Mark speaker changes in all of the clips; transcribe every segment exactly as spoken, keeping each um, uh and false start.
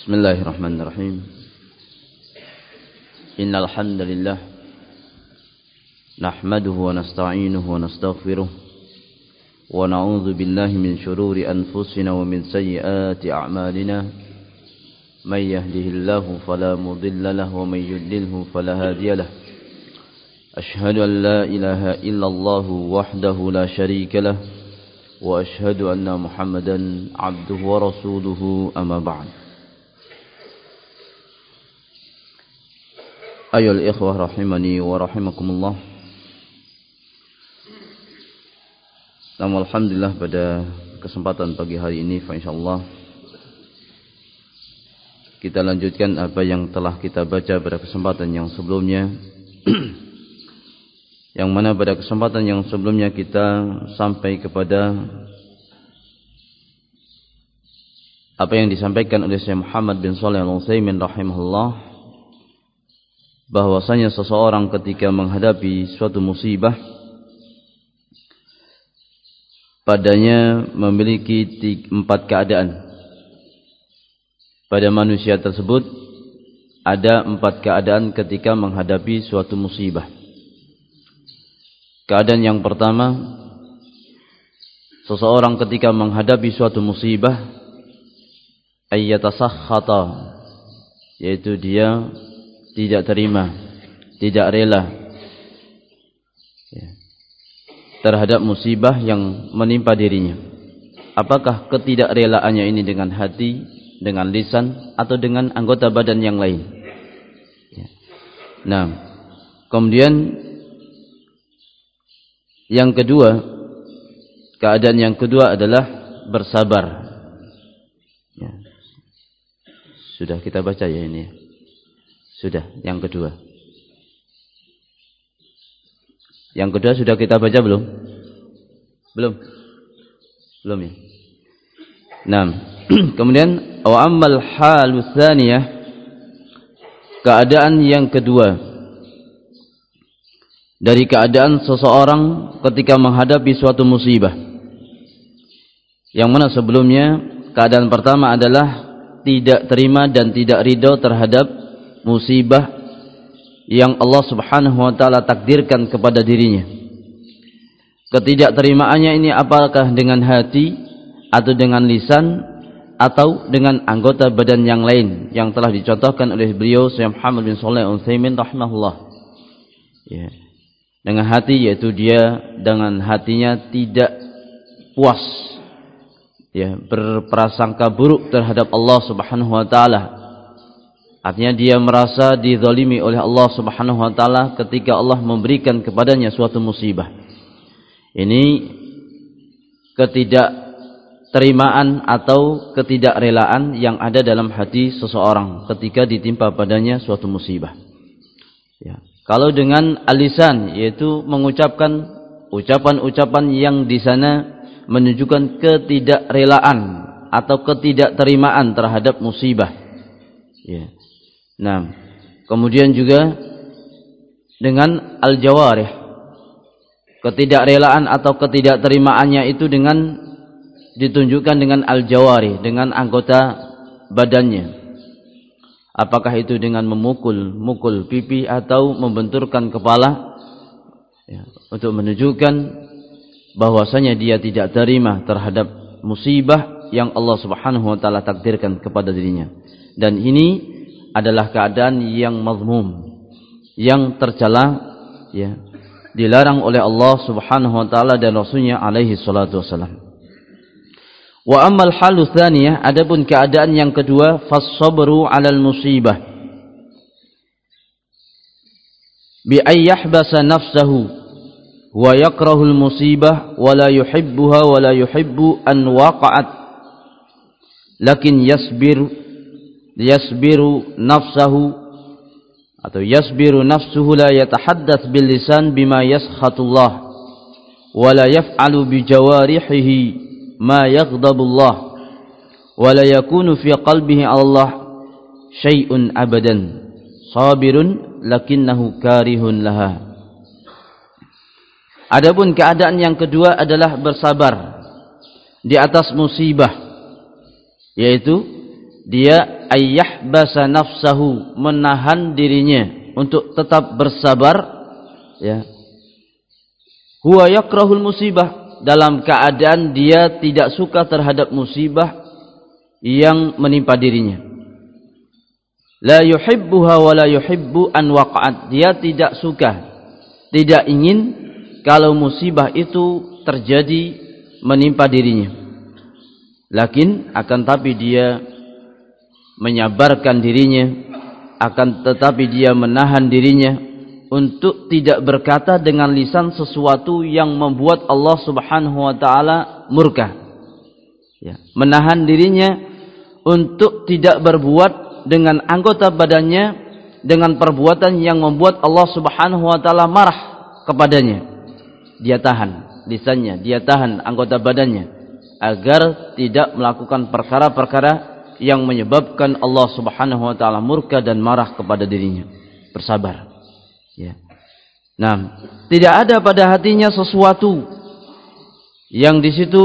Speaker 1: Bismillahirrahmanirrahim. Innal hamdalillah nahmaduhu wa nasta'inuhu wa nastaghfiruh wa na'udzu billahi min shururi anfusina wa min sayyiati a'malina. May yahdihillahu fala mudilla lahu wa may yudlilhu fala hadiya lahu. Ashhadu an la ilaha illallah wahdahu la syarika lahu wa ashhadu anna Muhammadan 'abduhu wa rasuluhu amma ba'd. Ayyuhal ikhwah rahimani wa rahimakumullah. Namun alhamdulillah pada kesempatan pagi hari ini insyaallah kita lanjutkan apa yang telah kita baca pada kesempatan yang sebelumnya. Yang mana pada kesempatan yang sebelumnya kita sampai kepada apa yang disampaikan oleh Syekh Muhammad bin Shalih Al-Utsaimin rahimahullah, bahwasanya seseorang ketika menghadapi suatu musibah padanya memiliki empat keadaan. Pada manusia tersebut ada empat keadaan ketika menghadapi suatu musibah. Keadaan yang pertama, seseorang ketika menghadapi suatu musibah ayyatasakhata, yaitu dia tidak terima, tidak rela ya, terhadap musibah yang menimpa dirinya. Apakah ketidakrelaannya ini dengan hati, dengan lisan, atau dengan anggota badan yang lain ya. Nah, kemudian yang kedua, keadaan yang kedua adalah bersabar ya. Sudah kita baca ya ini. Sudah, yang kedua. Yang kedua sudah kita baca belum? Belum. Belum ya. Nah, kemudian wa ammal halus tsaniyah, keadaan yang kedua dari keadaan seseorang ketika menghadapi suatu musibah. Yang mana sebelumnya keadaan pertama adalah tidak terima dan tidak ridho terhadap musibah yang Allah Subhanahu wa taala takdirkan kepada dirinya. Ketidakterimaannya ini apakah dengan hati atau dengan lisan atau dengan anggota badan yang lain yang telah dicontohkan oleh beliau Syekh Muhammad bin Shalih Al-Utsaimin rahimahullah. Ya. Dengan hati, yaitu dia dengan hatinya tidak puas ya, berprasangka buruk terhadap Allah Subhanahu wa taala. Artinya dia merasa dizalimi oleh Allah Subhanahu wa taala ketika Allah memberikan kepadanya suatu musibah. Ini ketidakterimaan atau ketidakrelaan yang ada dalam hati seseorang ketika ditimpa padanya suatu musibah. Ya. Kalau dengan alisan, yaitu mengucapkan ucapan-ucapan yang di sana menunjukkan ketidakrelaan atau ketidakterimaan terhadap musibah. Ya. Nah, kemudian juga dengan al-jawarih, ketidakrelaan atau ketidakterimaannya itu dengan ditunjukkan dengan al-jawarih, dengan anggota badannya. Apakah itu dengan memukul mukul pipi atau membenturkan kepala ya, untuk menunjukkan bahwasanya dia tidak terima terhadap musibah yang Allah Subhanahu wa taala takdirkan kepada dirinya. Dan ini adalah keadaan yang mazmum, yang tercela ya, dilarang oleh Allah Subhanahu wa taala dan Rasulnya alaihi salatu wasalam. Wa ammal halu tsaniyah, adapun keadaan yang kedua, fas-sabru 'alal musibah bi ay yahbasa nafsahu wa yakrahul musibah wa la yuhibbuha wa la yuhibbu an waqa'at lakin yasbir yasbiru nafsahu atau yasbiru nafsuhu la yatahaddath bil lisan bima yaskhatullah wa la yaf'alu bi jawarihi ma yaghdabullah wa la yakunu fi qalbihi Allah syai'un abadan sabirun lakinnahu karihun laha. Adapun keadaan yang kedua adalah bersabar di atas musibah, yaitu dia ayyahbasa nafsahu, menahan dirinya untuk tetap bersabar, ya. Huwa yakrahul musibah, dalam keadaan dia tidak suka terhadap musibah yang menimpa dirinya. La yuhibbuha wa la yuhibbu an waqa'at, dia tidak suka, tidak ingin kalau musibah itu terjadi menimpa dirinya. Lakin akan tapi dia menyabarkan dirinya, akan tetapi dia menahan dirinya untuk tidak berkata dengan lisan sesuatu yang membuat Allah Subhanahu wa taala murka. Ya, menahan dirinya untuk tidak berbuat dengan anggota badannya dengan perbuatan yang membuat Allah Subhanahu wa taala marah kepadanya. Dia tahan lisannya, dia tahan anggota badannya agar tidak melakukan perkara-perkara yang menyebabkan Allah Subhanahu wa taala murka dan marah kepada dirinya. Bersabar. Ya. Nah, tidak ada pada hatinya sesuatu yang di situ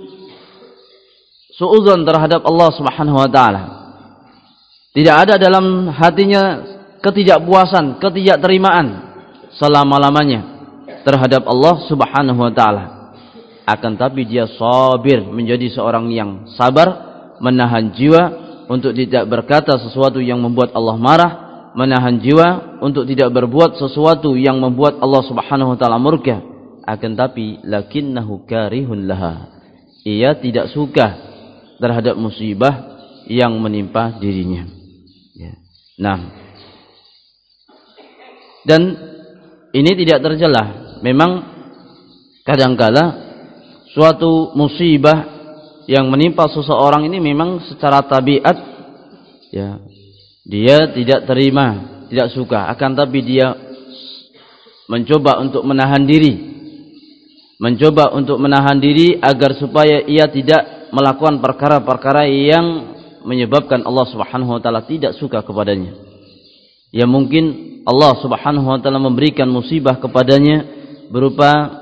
Speaker 1: suudzon terhadap Allah Subhanahu wa taala. Tidak ada dalam hatinya ketidakpuasan, ketidakterimaan selama-lamanya terhadap Allah Subhanahu wa taala. Akan tapi dia sabir, menjadi seorang yang sabar, menahan jiwa untuk tidak berkata sesuatu yang membuat Allah marah, menahan jiwa untuk tidak berbuat sesuatu yang membuat Allah Subhanahu wa taala murka. Akan tapi lakinnahu karihun laha, ia tidak suka terhadap musibah yang menimpa dirinya. Ya. Nah, dan ini tidak tercela. Memang kadangkala suatu musibah yang menimpa seseorang ini memang secara tabiat, ya, dia tidak terima, tidak suka. Akan tapi dia mencoba untuk menahan diri, mencoba untuk menahan diri agar supaya ia tidak melakukan perkara-perkara yang menyebabkan Allah Subhanahu wa taala tidak suka kepadanya. Ya, mungkin Allah Subhanahu wa taala memberikan musibah kepadanya berupa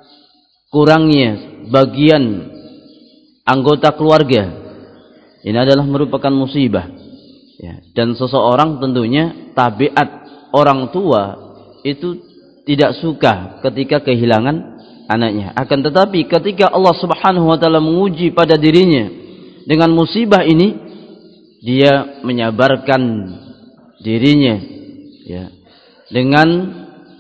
Speaker 1: kurangnya bagian anggota keluarga. Ini adalah merupakan musibah, ya. Dan seseorang tentunya tabiat orang tua itu tidak suka ketika kehilangan anaknya. Akan tetapi ketika Allah Subhanahu wa taala menguji pada dirinya dengan musibah ini, dia menyabarkan dirinya, ya, dengan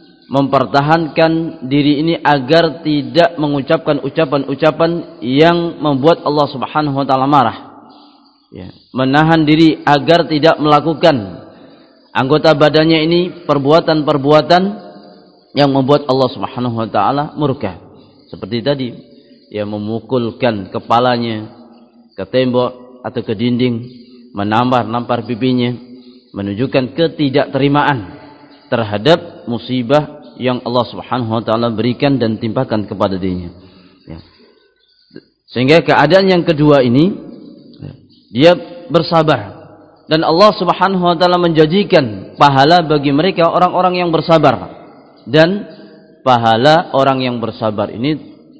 Speaker 1: mempertahankan diri ini agar tidak mengucapkan ucapan-ucapan yang membuat Allah Subhanahu wa taala marah. Ya, menahan diri agar tidak melakukan anggota badannya ini perbuatan-perbuatan yang membuat Allah Subhanahu wa taala murka. Seperti tadi, ya, memukulkan kepalanya ke tembok atau ke dinding, menampar-nampar pipinya, menunjukkan ketidakterimaan terhadap musibah yang Allah Subhanahu wa taala berikan dan timpakan kepada dirinya. Ya. Sehingga keadaan yang kedua ini, ya, dia bersabar, dan Allah Subhanahu wa taala menjanjikan pahala bagi mereka orang-orang yang bersabar. Dan pahala orang yang bersabar ini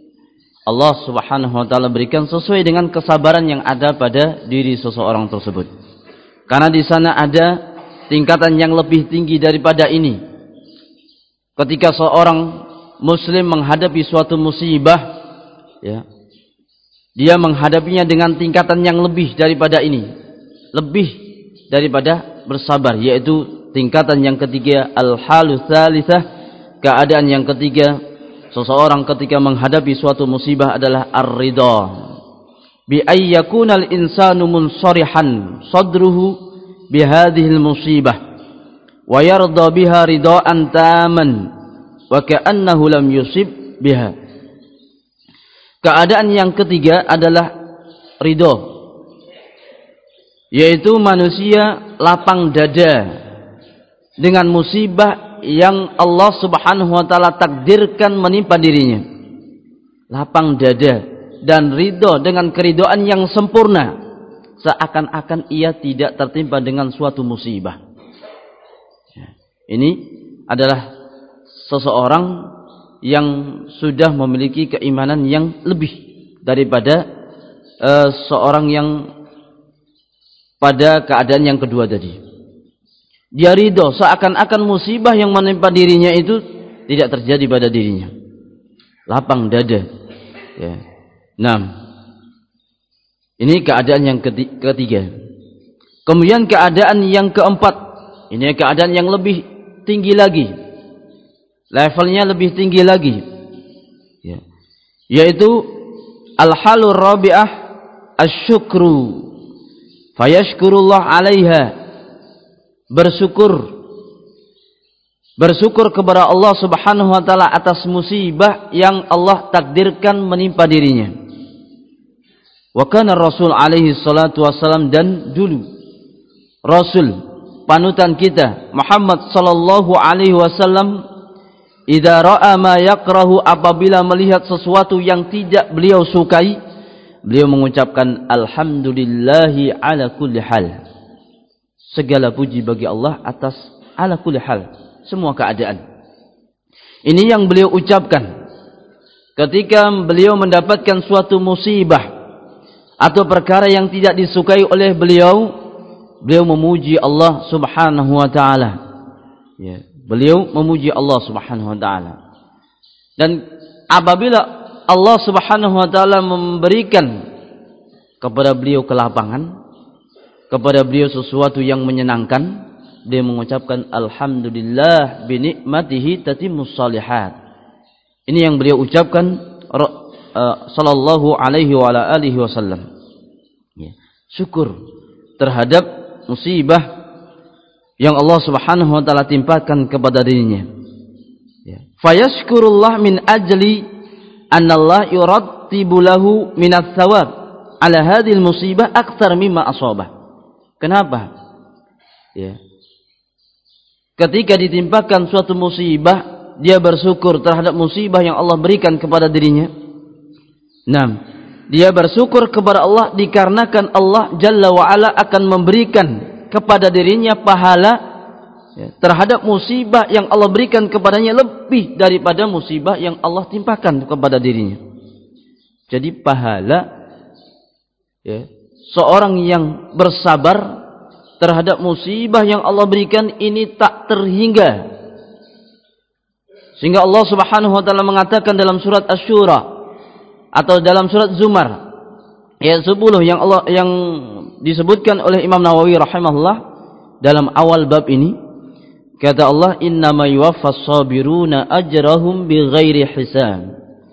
Speaker 1: Allah Subhanahu wa taala berikan sesuai dengan kesabaran yang ada pada diri seseorang tersebut. Karena di sana ada tingkatan yang lebih tinggi daripada ini. Ketika seorang muslim menghadapi suatu musibah, ya, dia menghadapinya dengan tingkatan yang lebih daripada ini, lebih daripada bersabar, yaitu tingkatan yang ketiga, al-halu tsalitsah, keadaan yang ketiga seseorang ketika menghadapi suatu musibah adalah ar-ridha. Bi ay yakunal insanu munsarihan sadruhu bi hadhil musibah wa yarda biha ridaan taman wa ka'annahu lam yusib biha. Keadaan yang ketiga adalah ridho, yaitu manusia lapang dada dengan musibah yang Allah Subhanahu wa taala takdirkan menimpa dirinya. Lapang dada dan ridho dengan keridhaan yang sempurna, seakan-akan ia tidak tertimpa dengan suatu musibah. Ini adalah seseorang yang sudah memiliki keimanan yang lebih daripada uh, seorang yang pada keadaan yang kedua tadi. Dia ridho seakan-akan musibah yang menimpa dirinya itu tidak terjadi pada dirinya. Lapang dada. Ya. Nah, ini keadaan yang ketiga. Kemudian keadaan yang keempat, ini keadaan yang lebih tinggi lagi, levelnya lebih tinggi lagi, ya. Yaitu al-halur rabi'ah asyukru fayashkurullah alaiha, bersyukur bersyukur kepada Allah Subhanahu wa taala atas musibah yang Allah takdirkan menimpa dirinya. Wa kana Rasul alaihi salatu wasallam, dan dulu Rasul panutan kita Muhammad sallallahu alaihi wasallam, idza ra'a ma yakrahu, apabila melihat sesuatu yang tidak beliau sukai, beliau mengucapkan alhamdulillahi ala kulli hal. Segala puji bagi Allah atas ala kulli hal, semua keadaan. Ini yang beliau ucapkan ketika beliau mendapatkan suatu musibah atau perkara yang tidak disukai oleh beliau. Beliau memuji Allah Subhanahu wa taala. Ya, beliau memuji Allah Subhanahu wa taala. Dan apabila Allah Subhanahu wa taala memberikan kepada beliau kelapangan, kepada beliau sesuatu yang menyenangkan, dia mengucapkan alhamdulillah bi nikmatihi tatimmus shalihat. Ini yang beliau ucapkan uh, sallallahu alaihi wa ala alihi wasallam. Ya, syukur terhadap musibah yang Allah Subhanahu wa taala timpakan kepada dirinya. Ya. Fayashkurullah min ajli anna Allah yurattibu lahu min ats-tsawab ala hadhihi al-musibah aktsar mimma asabah. Kenapa? Ya. Ketika ditimpakan suatu musibah, dia bersyukur terhadap musibah yang Allah berikan kepada dirinya. Naam. Dia bersyukur kepada Allah dikarenakan Allah Jalla wa'ala akan memberikan kepada dirinya pahala ya, terhadap musibah yang Allah berikan kepadanya lebih daripada musibah yang Allah timpakan kepada dirinya. Jadi pahala ya, seorang yang bersabar terhadap musibah yang Allah berikan ini tak terhingga. Sehingga Allah Subhanahu wa taala mengatakan dalam surat Asy-Syura atau dalam surat Zumar ayat sepuluh yang Allah yang disebutkan oleh Imam Nawawi rahimahullah dalam awal bab ini, kata Allah, innama yuwaffas sabiruna ajrahum bighairi hisab.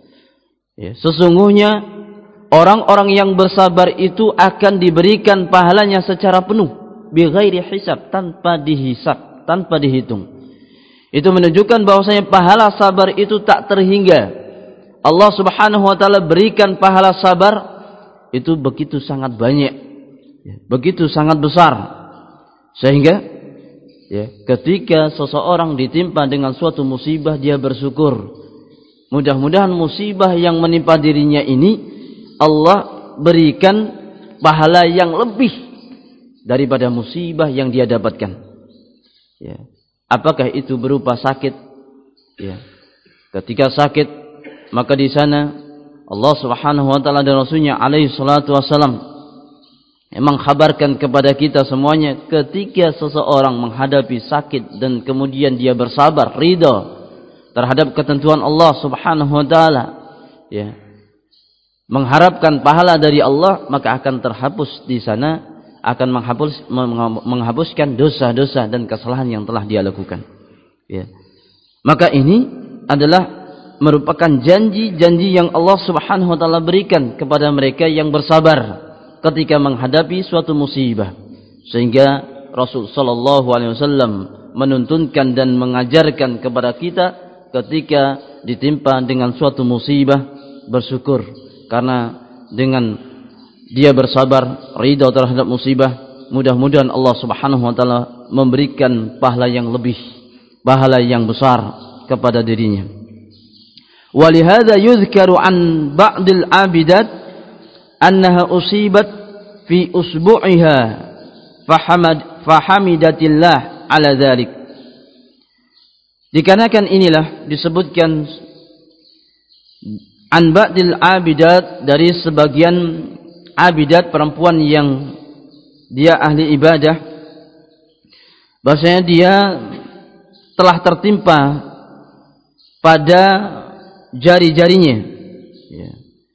Speaker 1: Ya, sesungguhnya orang-orang yang bersabar itu akan diberikan pahalanya secara penuh, bighairi hisab, tanpa dihisab, tanpa dihitung. Itu menunjukkan bahwasanya pahala sabar itu tak terhingga. Allah Subhanahu wa taala berikan pahala sabar itu begitu sangat banyak, begitu sangat besar, sehingga ya, ketika seseorang ditimpa dengan suatu musibah dia bersyukur. Mudah-mudahan musibah yang menimpa dirinya ini Allah berikan pahala yang lebih daripada musibah yang dia dapatkan. Ya. Apakah itu berupa sakit? Ya. Ketika sakit, maka di sana Allah Subhanahu wa taala dan Rasulnya alaihi salatu wasalam memang khabarkan kepada kita semuanya, ketika seseorang menghadapi sakit dan kemudian dia bersabar, ridha terhadap ketentuan Allah Subhanahu wa taala, ya, mengharapkan pahala dari Allah, maka akan terhapus di sana, akan menghapus menghapuskan dosa-dosa dan kesalahan yang telah dia lakukan. Ya. Maka ini adalah merupakan janji-janji yang Allah Subhanahu wa taala berikan kepada mereka yang bersabar ketika menghadapi suatu musibah. Sehingga Rasul sallallahu alaihi wasallam menuntunkan dan mengajarkan kepada kita ketika ditimpa dengan suatu musibah bersyukur, karena dengan dia bersabar ridha terhadap musibah, mudah-mudahan Allah Subhanahu wa taala memberikan pahala yang lebih, pahala yang besar kepada dirinya. ولهذا يذكر عن بعض العابدات أنها أصيبت في أسبوعها فحمد فحمدت الله على ذلك. Dikarenakan inilah disebutkan an ba'dil abidat, dari sebagian abidat perempuan yang dia ahli ibadah, bahwasanya dia telah tertimpa pada jari-jarinya. Ya.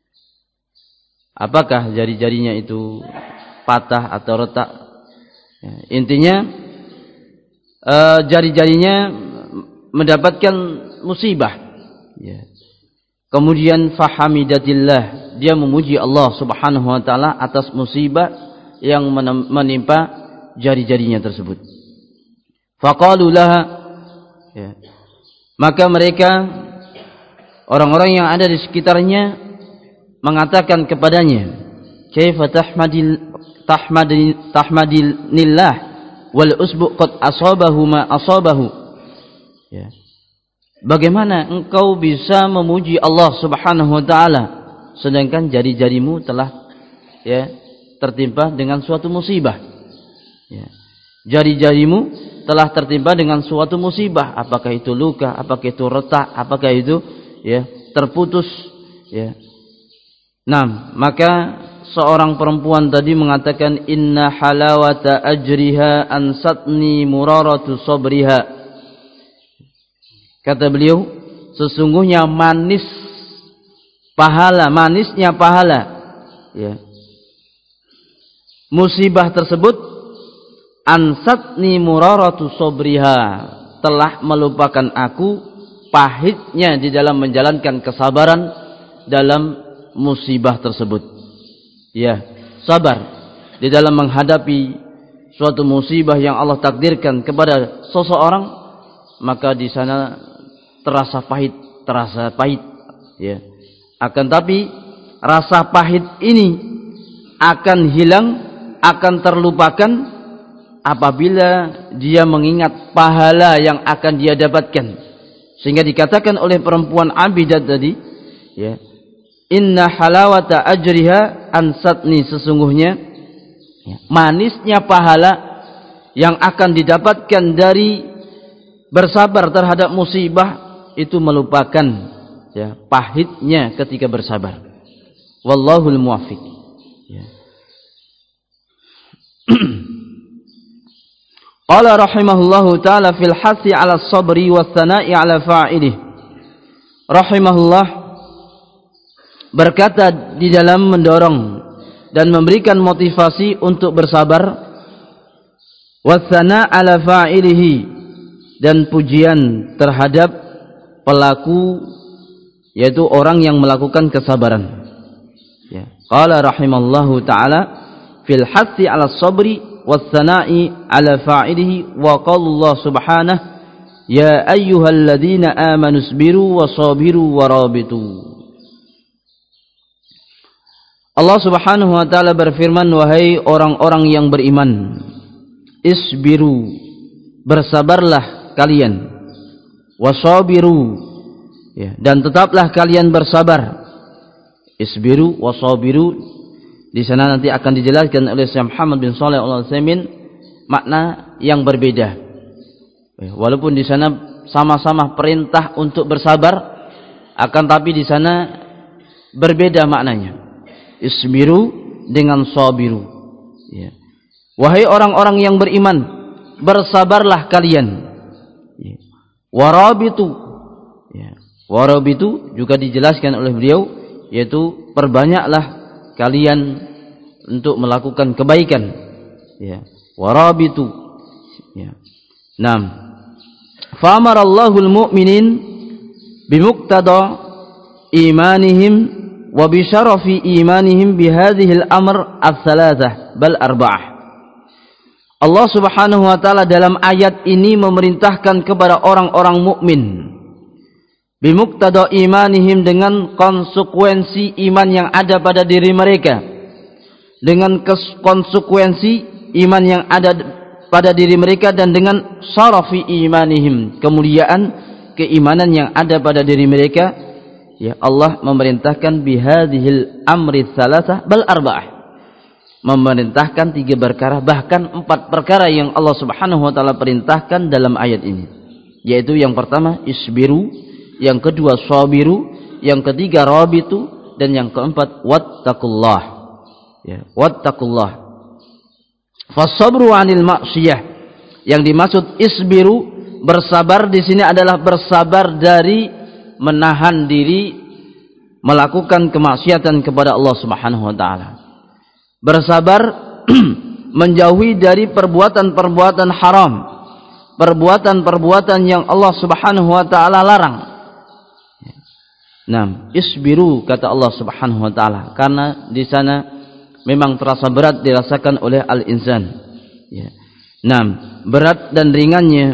Speaker 1: Apakah jari-jarinya itu patah atau retak? Ya. Intinya uh, jari-jarinya mendapatkan musibah. Ya. Kemudian fahamidatillah, dia memuji Allah Subhanahu wa taala atas musibah yang menimpa jari-jarinya tersebut. Faqalu laha, ya. Maka mereka orang-orang yang ada di sekitarnya mengatakan kepadanya, kaifa tahmadil tahmadil tahmadilillah wal usbu qad asabahu ma asabahu. Ya. Bagaimana engkau bisa memuji Allah Subhanahu wa taala sedangkan jari-jarimu telah ya tertimpa dengan suatu musibah. Ya. Jari-jarimu telah tertimpa dengan suatu musibah, apakah itu luka, apakah itu retak, apakah itu ya terputus ya. Nah, maka seorang perempuan tadi mengatakan inna halawata ajriha ansatni muraratu sabriha. Kata beliau, sesungguhnya manis pahala, manisnya pahala ya. Musibah tersebut ansatni muraratu sabriha, telah melupakan aku pahitnya di dalam menjalankan kesabaran dalam musibah tersebut. Ya, sabar di dalam menghadapi suatu musibah yang Allah takdirkan kepada seseorang, maka di sana terasa pahit, terasa pahit ya. Akan tapi rasa pahit ini akan hilang, akan terlupakan apabila dia mengingat pahala yang akan dia dapatkan. Sehingga dikatakan oleh perempuan abidat tadi ya, inna halawata ajriha ansatni, sesungguhnya ya, manisnya pahala yang akan didapatkan dari bersabar terhadap musibah itu melupakan ya pahitnya ketika bersabar. Wallahul muwaffiq. Ya. Qala rahimahullahu taala fil hasi 'ala sabri was sana'i 'ala fa'ilih. Rahimahullah berkata di dalam mendorong dan memberikan motivasi untuk bersabar, was sana' 'ala fa'ilihi, dan pujian terhadap pelaku, yaitu orang yang melakukan kesabaran. Ya. Qala rahimallahu taala fil hasi 'ala sabri was sana'i 'ala fa'ilihi, wa qala Allah subhanahu ya ayyuhalladzina amanu isbiru wasabiru warabitu. Allah Subhanahu wa taala berfirman, wahai orang-orang yang beriman, isbiru, bersabarlah kalian, wasabiru, ya, dan tetaplah kalian bersabar. Isbiru wasabiru di sana nanti akan dijelaskan oleh Syekh Muhammad bin Shalih Al-Utsaimin makna yang berbeda. Ya, walaupun di sana sama-sama perintah untuk bersabar, akan tapi di sana berbeda maknanya. Isbiru dengan sabiru. Ya. Wahai orang-orang yang beriman, bersabarlah kalian. Ya. Warabitu, ya. Warabitu juga dijelaskan oleh beliau, yaitu perbanyaklah kalian untuk melakukan kebaikan. Ya. Warabitu. Ya. Naam. Fa'amarallahu al-mu'minin bimuqtada imanihim wa bi syarafi imanihim bi hadhihi al-amr ats-tsalatsah bal arba'ah. Allah Subhanahu wa taala dalam ayat ini memerintahkan kepada orang-orang mukmin bimuqtada imanihim, dengan konsekuensi iman yang ada pada diri mereka, dengan konsekuensi iman yang ada pada diri mereka, dan dengan syarafi imanihim, kemuliaan keimanan yang ada pada diri mereka. Ya, Allah memerintahkan bihadhil amri tsalatsah bal arba'ah, memerintahkan tiga perkara, bahkan empat perkara yang Allah Subhanahu wa taala perintahkan dalam ayat ini, yaitu yang pertama isbiru, yang kedua sabiru, yang ketiga rabitu, dan yang keempat wattaqullah. Ya, wattaqullah. Fasabru 'anil ma'siyah, yang dimaksud isbiru, bersabar di sini adalah bersabar dari menahan diri melakukan kemaksiatan kepada Allah Subhanahu wa taala. Bersabar menjauhi dari perbuatan-perbuatan haram, perbuatan-perbuatan yang Allah Subhanahu wa taala larang. Nah, isbiru kata Allah Subhanahu wa taala, karena di sana memang terasa berat dirasakan oleh al-insan. Ya. Nah, berat dan ringannya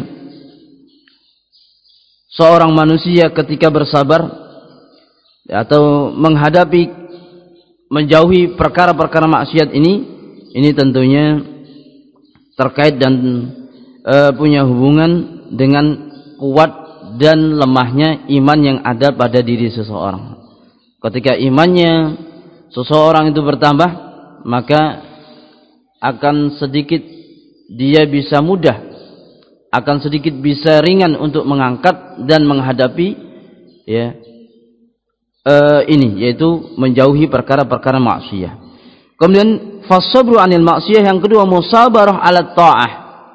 Speaker 1: seorang manusia ketika bersabar atau menghadapi, menjauhi perkara-perkara maksiat ini, ini tentunya terkait dan e, punya hubungan dengan kuat dan lemahnya iman yang ada pada diri seseorang. Ketika imannya seseorang itu bertambah, maka akan sedikit dia bisa mudah, akan sedikit bisa ringan untuk mengangkat dan menghadapi ya e, ini, yaitu menjauhi perkara-perkara maksiat. Kemudian fasabru 'anil maksiyah, yang kedua musabarah 'ala ta'ah.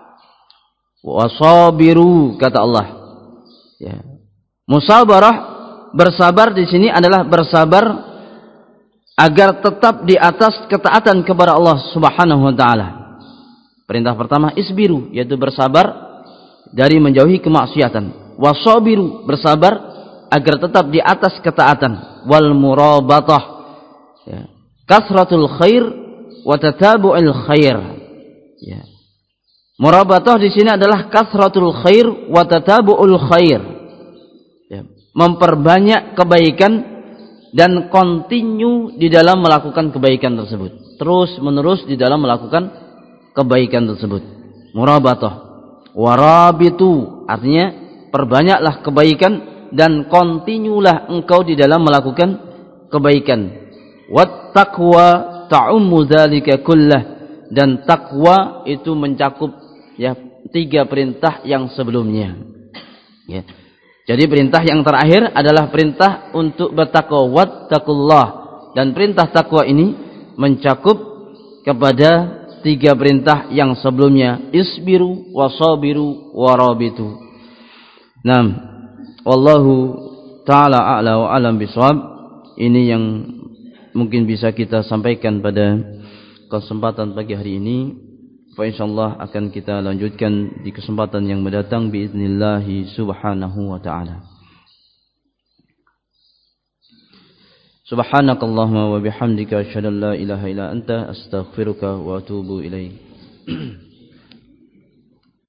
Speaker 1: Wasabiru kata Allah. Ya. Musabarah, bersabar di sini adalah bersabar agar tetap di atas ketaatan kepada Allah Subhanahu wa taala. Perintah pertama isbiru, yaitu bersabar dari menjauhi kemaksiatan. Wasabiru, bersabar agar tetap di atas ketaatan. Wal murabatah, ya, kasratul khair wa tatabu'il khair. Ya. Murabatah di sini adalah kasratul khair wa tatabu'ul khair. Ya. Memperbanyak kebaikan dan kontinu di dalam melakukan kebaikan tersebut. Terus menerus di dalam melakukan kebaikan tersebut. Murabatah. Warabitu, artinya perbanyaklah kebaikan dan kontinulah engkau di dalam melakukan kebaikan. Wat taqwa ta'ummu dzalika kullah, dan takwa itu mencakup ya tiga perintah yang sebelumnya. Ya. Jadi perintah yang terakhir adalah perintah untuk bertakwa, wattaqullah, dan perintah takwa ini mencakup kepada tiga perintah yang sebelumnya, isbiru wasabiru warabitu. Naam, wallahu taala a'la wa alam bisawab. Ini yang mungkin bisa kita sampaikan pada kesempatan pagi hari ini. Fa insyaallah akan kita lanjutkan di kesempatan yang mendatang biiznillah subhanahu wa ta'ala. Subhanakallahumma wa bihamdika asyhadu an la ilaha illa anta astaghfiruka wa atubu ilaik.